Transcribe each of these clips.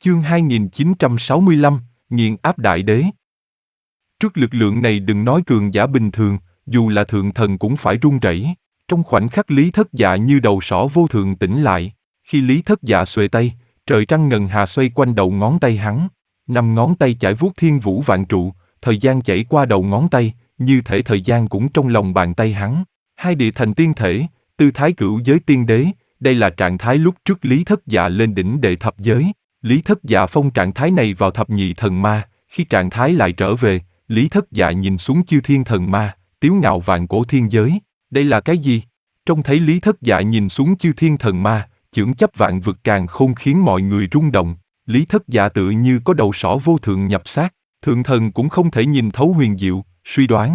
Chương 2965, nghiền áp đại đế. Trước lực lượng này đừng nói cường giả bình thường, dù là thượng thần cũng phải run rẩy. Trong khoảnh khắc Lý Thất Dạ như đầu sỏ vô thượng tỉnh lại, khi Lý Thất Dạ xuề tay, trời trăng ngần hà xoay quanh đầu ngón tay hắn, 5 ngón tay chải vuốt thiên vũ vạn trụ, thời gian chảy qua đầu ngón tay, như thể thời gian cũng trong lòng bàn tay hắn. Hai địa thành tiên thể, tư thái cửu giới tiên đế, đây là trạng thái lúc trước Lý Thất Dạ lên đỉnh đệ thập giới. Lý Thất Dạ phong trạng thái này vào thập nhị thần ma, khi trạng thái lại trở về, Lý Thất Dạ nhìn xuống chư thiên thần ma, tiếu ngạo vạn cổ thiên giới. Đây là cái gì? Trông thấy Lý Thất Dạ nhìn xuống chư thiên thần ma, chưởng chấp vạn vực càn khôn khiến mọi người rung động. Lý Thất Dạ tự như có đầu sỏ vô thượng nhập xác, thượng thần cũng không thể nhìn thấu huyền diệu, suy đoán.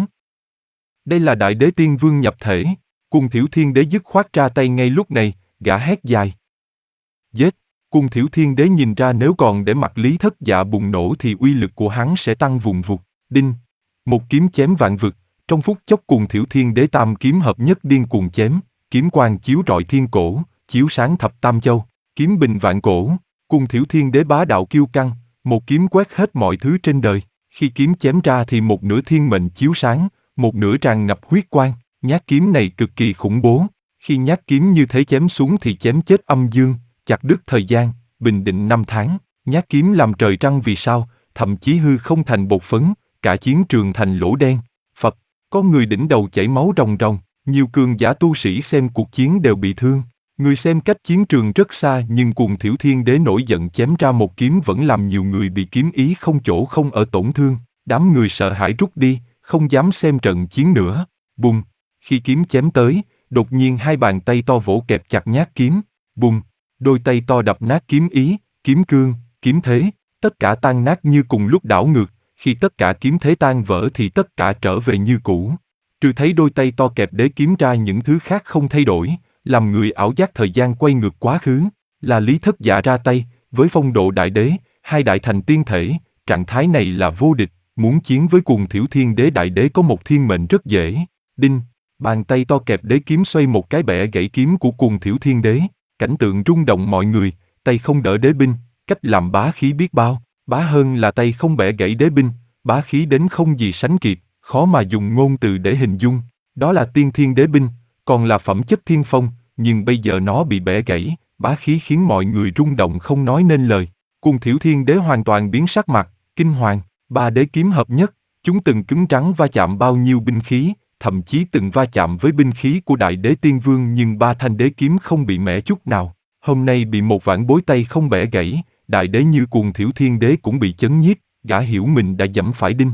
Đây là đại đế tiên vương nhập thể, Cung Thiểu Thiên Đế dứt khoát ra tay ngay lúc này, gã hét dài. Giết! Cung Thiểu Thiên Đế nhìn ra nếu còn để mặc Lý Thất Dạ bùng nổ thì uy lực của hắn sẽ tăng vùn vụt. Đinh! Một kiếm chém vạn vực, trong phút chốc Cung Thiểu Thiên Đế tam kiếm hợp nhất điên cuồng chém, kiếm quang chiếu rọi thiên cổ, chiếu sáng thập tam châu, kiếm bình vạn cổ. Cung Thiểu Thiên Đế bá đạo kiêu căng, một kiếm quét hết mọi thứ trên đời. Khi kiếm chém ra thì một nửa thiên mệnh chiếu sáng, một nửa tràn ngập huyết quang. Nhát kiếm này cực kỳ khủng bố. Khi nhát kiếm như thế chém xuống thì chém chết âm dương, chặt đứt thời gian, bình định 5 tháng. Nhát kiếm làm trời trăng vì sao, thậm chí hư không thành bột phấn, cả chiến trường thành lỗ đen. Phật, có người đỉnh đầu chảy máu ròng ròng, nhiều cường giả tu sĩ xem cuộc chiến đều bị thương. Người xem cách chiến trường rất xa nhưng Cung Thiểu Thiên Đế nổi giận chém ra một kiếm vẫn làm nhiều người bị kiếm ý không chỗ không ở tổn thương. Đám người sợ hãi rút đi, không dám xem trận chiến nữa. Bùng! Khi kiếm chém tới, đột nhiên hai bàn tay to vỗ kẹp chặt nhát kiếm. Bùng! Đôi tay to đập nát kiếm ý, kiếm cương, kiếm thế, tất cả tan nát như cùng lúc đảo ngược. Khi tất cả kiếm thế tan vỡ thì tất cả trở về như cũ. Trừ thấy đôi tay to kẹp đế kiếm ra những thứ khác không thay đổi, làm người ảo giác thời gian quay ngược quá khứ. Là Lý Thất Dạ ra tay, với phong độ đại đế, hai đại thành tiên thể, trạng thái này là vô địch. Muốn chiến với Cung Thiểu Thiên Đế đại đế có một thiên mệnh rất dễ. Đinh! Bàn tay to kẹp đế kiếm xoay một cái bẻ gãy kiếm của Cung Thiểu Thiên Đế. Cảnh tượng rung động mọi người, tay không đỡ đế binh, cách làm bá khí biết bao. Bá hơn là tay không bẻ gãy đế binh, bá khí đến không gì sánh kịp, khó mà dùng ngôn từ để hình dung. Đó là tiên thiên đế binh, còn là phẩm chất thiên phong, nhưng bây giờ nó bị bẻ gãy, bá khí khiến mọi người rung động không nói nên lời. Cung Thiểu Thiên Đế hoàn toàn biến sắc mặt, kinh hoàng. Ba đế kiếm hợp nhất, chúng từng cứng rắn va chạm bao nhiêu binh khí, thậm chí từng va chạm với binh khí của đại đế tiên vương nhưng ba thanh đế kiếm không bị mẻ chút nào. Hôm nay bị một vạn bối tay không bẻ gãy, đại đế như Cung Thiểu Thiên Đế cũng bị chấn nhiếp, gã hiểu mình đã dẫm phải đinh.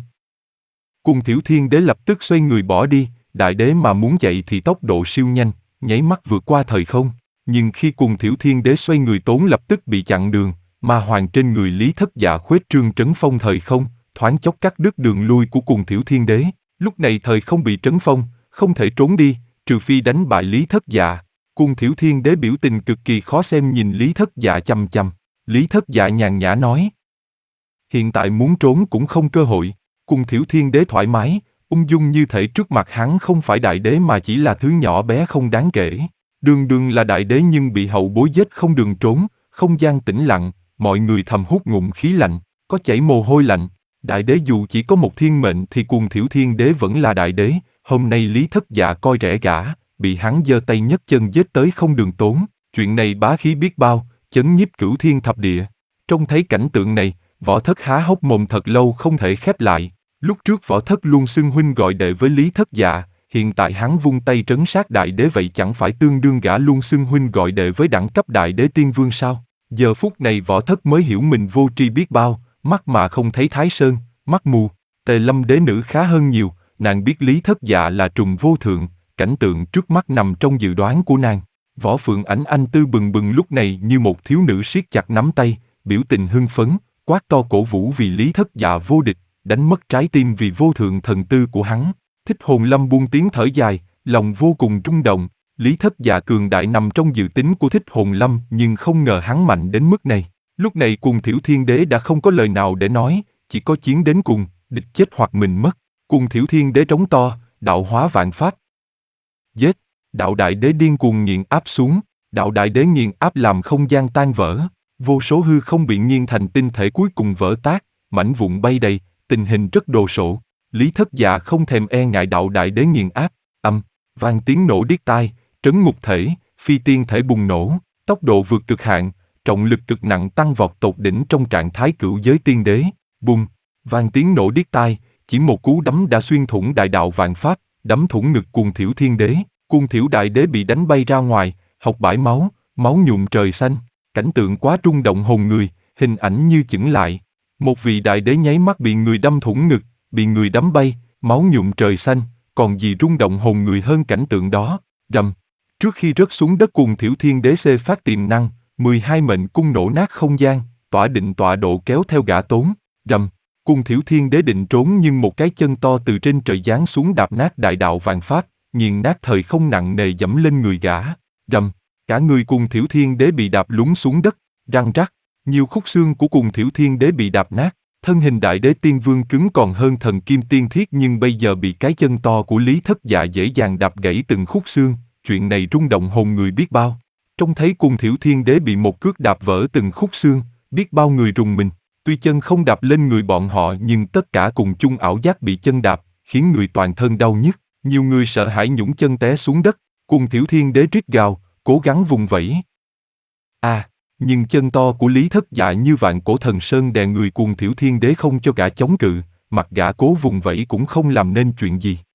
Cung Thiểu Thiên Đế lập tức xoay người bỏ đi, đại đế mà muốn chạy thì tốc độ siêu nhanh, nháy mắt vượt qua thời không. Nhưng khi Cung Thiểu Thiên Đế xoay người tốn lập tức bị chặn đường, ma hoàng trên người Lý Thất Dạ khuếch trương trấn phong thời không, thoáng chốc cắt đứt đường lui của Cung Thiểu Thiên Đế. Lúc này thời không bị trấn phong, không thể trốn đi, trừ phi đánh bại Lý Thất Dạ. Cung Thiểu Thiên Đế biểu tình cực kỳ khó xem nhìn Lý Thất Dạ chằm chằm. Lý Thất Dạ nhàn nhã nói: hiện tại muốn trốn cũng không cơ hội. Cung Thiểu Thiên Đế thoải mái, ung dung như thể trước mặt hắn không phải đại đế mà chỉ là thứ nhỏ bé không đáng kể. Đường đường là đại đế nhưng bị hậu bối giết không đường trốn, không gian tĩnh lặng, mọi người thầm hút ngụm khí lạnh, có chảy mồ hôi lạnh. Đại đế dù chỉ có một thiên mệnh thì Cung Thiểu Thiên Đế vẫn là đại đế. Hôm nay Lý Thất Dạ coi rẻ gã, bị hắn giơ tay nhấc chân giết tới không đường trốn. Chuyện này bá khí biết bao, chấn nhiếp cửu thiên thập địa. Trông thấy cảnh tượng này, Võ Thất há hốc mồm thật lâu không thể khép lại. Lúc trước Võ Thất luôn xưng huynh gọi đệ với Lý Thất Dạ, hiện tại hắn vung tay trấn sát đại đế vậy chẳng phải tương đương gã luôn xưng huynh gọi đệ với đẳng cấp đại đế tiên vương sao? Giờ phút này Võ Thất mới hiểu mình vô tri biết bao, mắt mà không thấy Thái Sơn, mắt mù. Tề Lâm đế nữ khá hơn nhiều, nàng biết Lý Thất Dạ là trùng vô thượng, cảnh tượng trước mắt nằm trong dự đoán của nàng. Võ Phượng Ảnh anh tư bừng bừng lúc này như một thiếu nữ siết chặt nắm tay, biểu tình hưng phấn, quát to cổ vũ vì Lý Thất Dạ vô địch, đánh mất trái tim vì vô thượng thần tư của hắn. Thích Hồn Lâm buông tiếng thở dài, lòng vô cùng rung động. Lý Thất Dạ cường đại nằm trong dự tính của Thích Hồn Lâm nhưng không ngờ hắn mạnh đến mức này. Lúc này Cung Thiểu Thiên Đế đã không có lời nào để nói, chỉ có chiến đến cùng, địch chết hoặc mình mất. Cung Thiểu Thiên Đế trống to, đạo hóa vạn pháp. Giết! Đạo đại đế điên cuồng nghiền áp xuống, đạo đại đế nghiền áp làm không gian tan vỡ. Vô số hư không bị nghiền thành tinh thể cuối cùng vỡ tác, mảnh vụn bay đầy, tình hình rất đồ sộ. Lý Thất Dạ không thèm e ngại đạo đại đế nghiền áp, vang tiếng nổ điếc tai, trấn ngục thể, phi tiên thể bùng nổ, tốc độ vượt cực hạn, trọng lực cực nặng tăng vọt tột đỉnh trong trạng thái cửu giới tiên đế. Bùng, vang tiếng nổ điếc tai, chỉ một cú đấm đã xuyên thủng đại đạo vạn pháp, đấm thủng ngực Cuồng Thiểu Thiên Đế. Cuồng Thiểu Đại Đế bị đánh bay ra ngoài, học bãi máu, máu nhuộm trời xanh, cảnh tượng quá rung động hồn người, hình ảnh như chững lại. Một vị đại đế nháy mắt bị người đâm thủng ngực, bị người đấm bay, máu nhuộm trời xanh, còn gì rung động hồn người hơn cảnh tượng đó. Rầm. Trước khi rớt xuống đất, Cuồng Thiểu Thiên Đế xê phát tiềm năng, 12 mệnh cung nổ nát không gian, tỏa định tọa độ kéo theo gã tốn. Rầm. Cuồng Thiểu Thiên Đế định trốn nhưng một cái chân to từ trên trời giáng xuống đạp nát đại đạo vạn pháp, nghiền nát thời không nặng nề dẫm lên người gã. Rầm. Cả người Cuồng Thiểu Thiên Đế bị đạp lún xuống đất, răng rắc. Nhiều khúc xương của Cuồng Thiểu Thiên Đế bị đạp nát. Thân hình đại đế tiên vương cứng còn hơn thần kim tiên thiết, nhưng bây giờ bị cái chân to của Lý Thất Dạ dễ dàng đạp gãy từng khúc xương, chuyện này rung động hồn người biết bao. Trông thấy Cuồng Thiểu Thiên Đế bị một cước đạp vỡ từng khúc xương, biết bao người rùng mình. Tuy chân không đạp lên người bọn họ nhưng tất cả cùng chung ảo giác bị chân đạp, khiến người toàn thân đau nhức. Nhiều người sợ hãi nhũng chân té xuống đất. Cuồng Thiểu Thiên Đế rít gào, cố gắng vùng vẫy. Nhưng chân to của Lý Thất Dạ như vạn cổ thần sơn đè người Cuồng Thiểu Thiên Đế không cho gã chống cự, mặc gã cố vùng vẫy cũng không làm nên chuyện gì.